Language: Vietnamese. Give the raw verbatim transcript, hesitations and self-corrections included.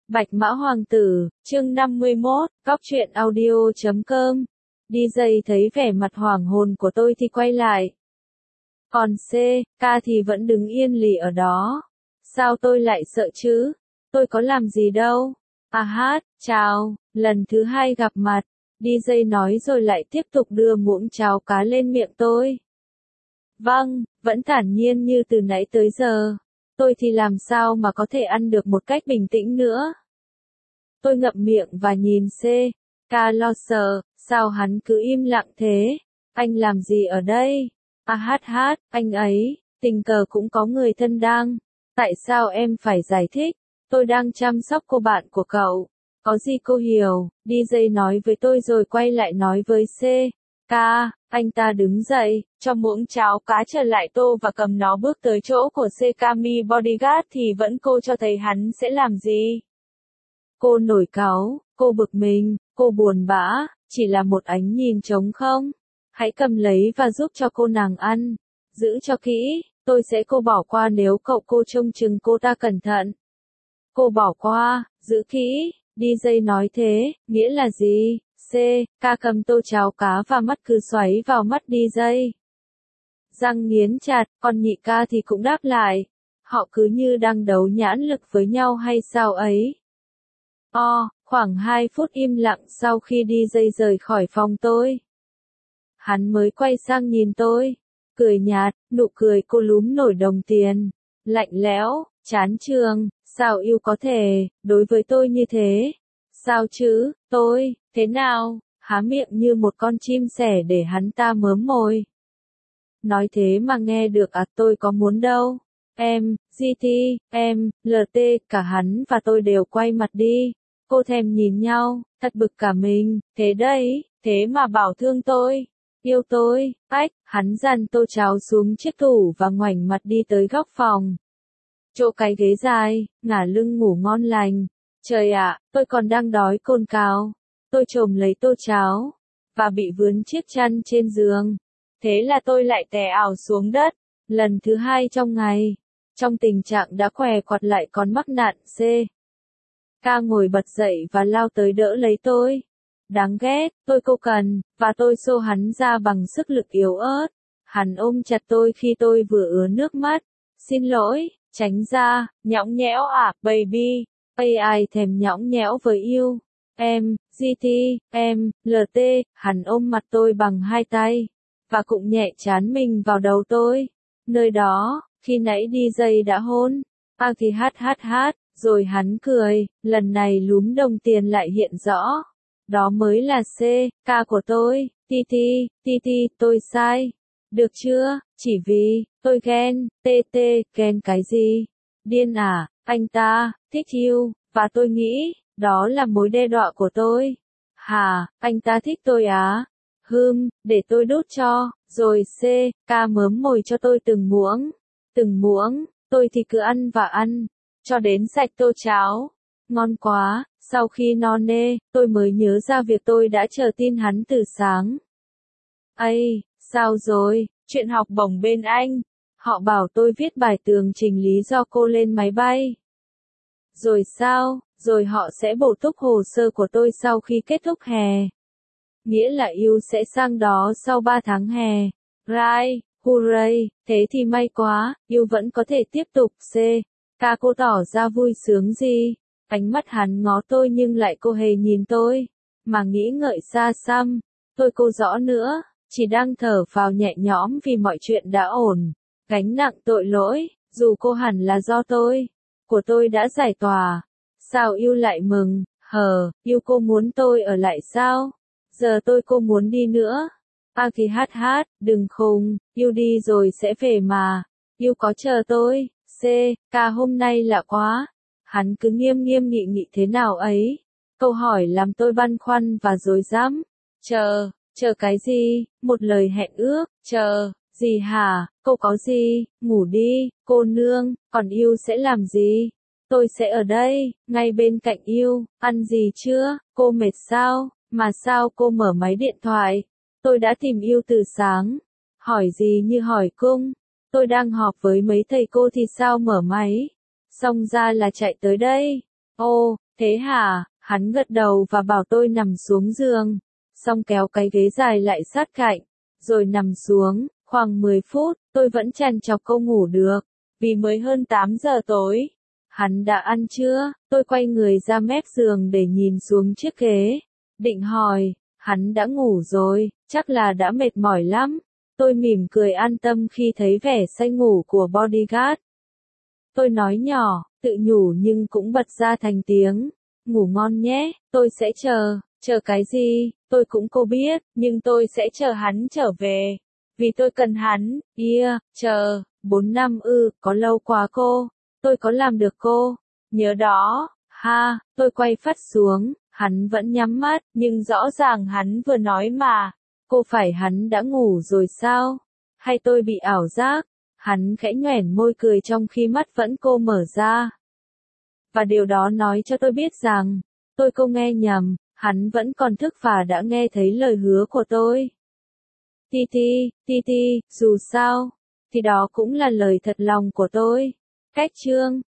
Bạch Mã Hoàng tử, chương năm mươi mốt, Cóc truyện audio chấm com. đi jay thấy vẻ mặt hoảng hồn của tôi thì quay lại. Còn C, K thì vẫn đứng yên lì ở đó. Sao tôi lại sợ chứ? Tôi có làm gì đâu. À hát, chào, lần thứ hai gặp mặt. đi jay nói rồi lại tiếp tục đưa muỗng cháo cá lên miệng tôi. Vâng, vẫn thản nhiên như từ nãy tới giờ. Tôi thì làm sao mà có thể ăn được một cách bình tĩnh nữa. Tôi ngậm miệng và nhìn C. K lo sợ, sao hắn cứ im lặng thế? Anh làm gì ở đây? À hát hát, anh ấy, tình cờ cũng có người thân đang. Tại sao em phải giải thích? Tôi đang chăm sóc cô bạn của cậu. Có gì cô hiểu? đi jay nói với tôi rồi quay lại nói với C. K, anh ta đứng dậy, cho muỗng cháo cá trở lại tô và cầm nó bước tới chỗ của C. Kami bodyguard thì vẫn cô cho thấy hắn sẽ làm gì. Cô nổi cáu, cô bực mình, cô buồn bã, chỉ là một ánh nhìn trống không. Hãy cầm lấy và giúp cho cô nàng ăn. Giữ cho kỹ, tôi sẽ cô bỏ qua nếu cậu cô trông chừng cô ta cẩn thận. Cô bỏ qua, giữ kỹ, đi jay nói thế, nghĩa là gì? C. K cầm tô cháo cá và mắt cứ xoáy vào mắt đi jay. Răng nghiến chặt, còn nhị ca thì cũng đáp lại. Họ cứ như đang đấu nhãn lực với nhau hay sao ấy. O, khoảng hai phút im lặng sau khi đi jay rời khỏi phòng tôi. Hắn mới quay sang nhìn tôi, cười nhạt, nụ cười cô lúm nổi đồng tiền, lạnh lẽo, chán chường, sao yêu có thể, đối với tôi như thế? Sao chứ, tôi, thế nào, há miệng như một con chim sẻ để hắn ta mớm mồi. Nói thế mà nghe được à, tôi có muốn đâu. Em, giê tê, em, lờ tê, cả hắn và tôi đều quay mặt đi. Cô thèm nhìn nhau, thật bực cả mình, thế đấy, thế mà bảo thương tôi, yêu tôi, ách, hắn dàn tô cháo xuống chiếc tủ và ngoảnh mặt đi tới góc phòng. Chỗ cái ghế dài, ngả lưng ngủ ngon lành. Trời ạ, tôi còn đang đói cồn cào. Tôi chồm lấy tô cháo, và bị vướng chiếc chăn trên giường. Thế là tôi lại té ào xuống đất, lần thứ hai trong ngày. Trong tình trạng đã què quặt lại còn mắc nạn C. K ngồi bật dậy và lao tới đỡ lấy tôi. Đáng ghét, tôi cô cần, và tôi xô hắn ra bằng sức lực yếu ớt. Hắn ôm chặt tôi khi tôi vừa ứa nước mắt. Xin lỗi, tránh ra, nhõng nhẽo à, baby. Ây ai thèm nhõng nhẽo với yêu. Em, giê tê, em, lờ tê, hắn ôm mặt tôi bằng hai tay. Và cũng nhẹ trán mình vào đầu tôi. Nơi đó, khi nãy đi jay đã hôn. A thì hát hát hát. Rồi hắn cười, lần này lúm đồng tiền lại hiện rõ. Đó mới là C, K của tôi, ti ti, ti ti, tôi sai. Được chưa, chỉ vì, tôi ghen, tê tê, ghen cái gì? Điên à, anh ta, thích yêu, và tôi nghĩ, đó là mối đe dọa của tôi. Hà, anh ta thích tôi á? Hừm, để tôi đút cho, rồi C, K mớm mồi cho tôi từng muỗng. Từng muỗng, tôi thì cứ ăn và ăn. Cho đến sạch tô cháo. Ngon quá, sau khi no nê, tôi mới nhớ ra việc tôi đã chờ tin hắn từ sáng. Ây, sao rồi, chuyện học bổng bên anh. Họ bảo tôi viết bài tường trình lý do cô lên máy bay. Rồi sao, rồi họ sẽ bổ túc hồ sơ của tôi sau khi kết thúc hè. Nghĩa là yêu sẽ sang đó sau ba tháng hè. Right, hooray, thế thì may quá, yêu vẫn có thể tiếp tục C. Ca cô tỏ ra vui sướng gì? Ánh mắt hắn ngó tôi nhưng lại cô hề nhìn tôi, mà nghĩ ngợi xa xăm. Tôi cô rõ nữa, chỉ đang thở phào nhẹ nhõm vì mọi chuyện đã ổn. Gánh nặng tội lỗi, dù cô hẳn là do tôi, của tôi đã giải tỏa. Sao yêu lại mừng, hờ, yêu cô muốn tôi ở lại sao? Giờ tôi cô muốn đi nữa. A thì hát hát, đừng khùng, yêu đi rồi sẽ về mà. Yêu có chờ tôi. C, K hôm nay lạ quá. Hắn cứ nghiêm nghiêm nghị nghị thế nào ấy. Câu hỏi làm tôi băn khoăn và rối rắm. Chờ, chờ cái gì? Một lời hẹn ước, chờ, gì hả? Cô có gì? Ngủ đi, cô nương, còn yêu sẽ làm gì? Tôi sẽ ở đây, ngay bên cạnh yêu, ăn gì chưa? Cô mệt sao? Mà sao cô mở máy điện thoại? Tôi đã tìm yêu từ sáng. Hỏi gì như hỏi cung. Tôi đang họp với mấy thầy cô thì sao mở máy. Xong ra là chạy tới đây. Ồ, Thế hả? Hắn gật đầu và bảo tôi nằm xuống giường, xong kéo cái ghế dài lại sát cạnh, rồi nằm xuống. Khoảng mười phút, tôi vẫn trằn trọc không ngủ được, vì mới hơn tám giờ tối. Hắn đã ăn chưa? Tôi quay người ra mép giường để nhìn xuống chiếc ghế, định hỏi. Hắn đã ngủ rồi, chắc là đã mệt mỏi lắm. Tôi mỉm cười an tâm khi thấy vẻ say ngủ của bodyguard. Tôi nói nhỏ, tự nhủ nhưng cũng bật ra thành tiếng. Ngủ ngon nhé, tôi sẽ chờ. Chờ cái gì? Tôi cũng cô biết, nhưng tôi sẽ chờ hắn trở về. Vì tôi cần hắn. Yeah, chờ. Bốn năm ư, có lâu quá cô. Tôi có làm được cô. Nhớ đó. Ha, tôi quay phắt xuống. Hắn vẫn nhắm mắt, nhưng rõ ràng hắn vừa nói mà. Cô phải hắn đã ngủ rồi sao? Hay tôi bị ảo giác? Hắn khẽ nhoẻn môi cười trong khi mắt vẫn cô mở ra. Và điều đó nói cho tôi biết rằng, tôi không nghe nhầm, hắn vẫn còn thức và đã nghe thấy lời hứa của tôi. Titi, Titi, dù sao, thì đó cũng là lời thật lòng của tôi. Cách chương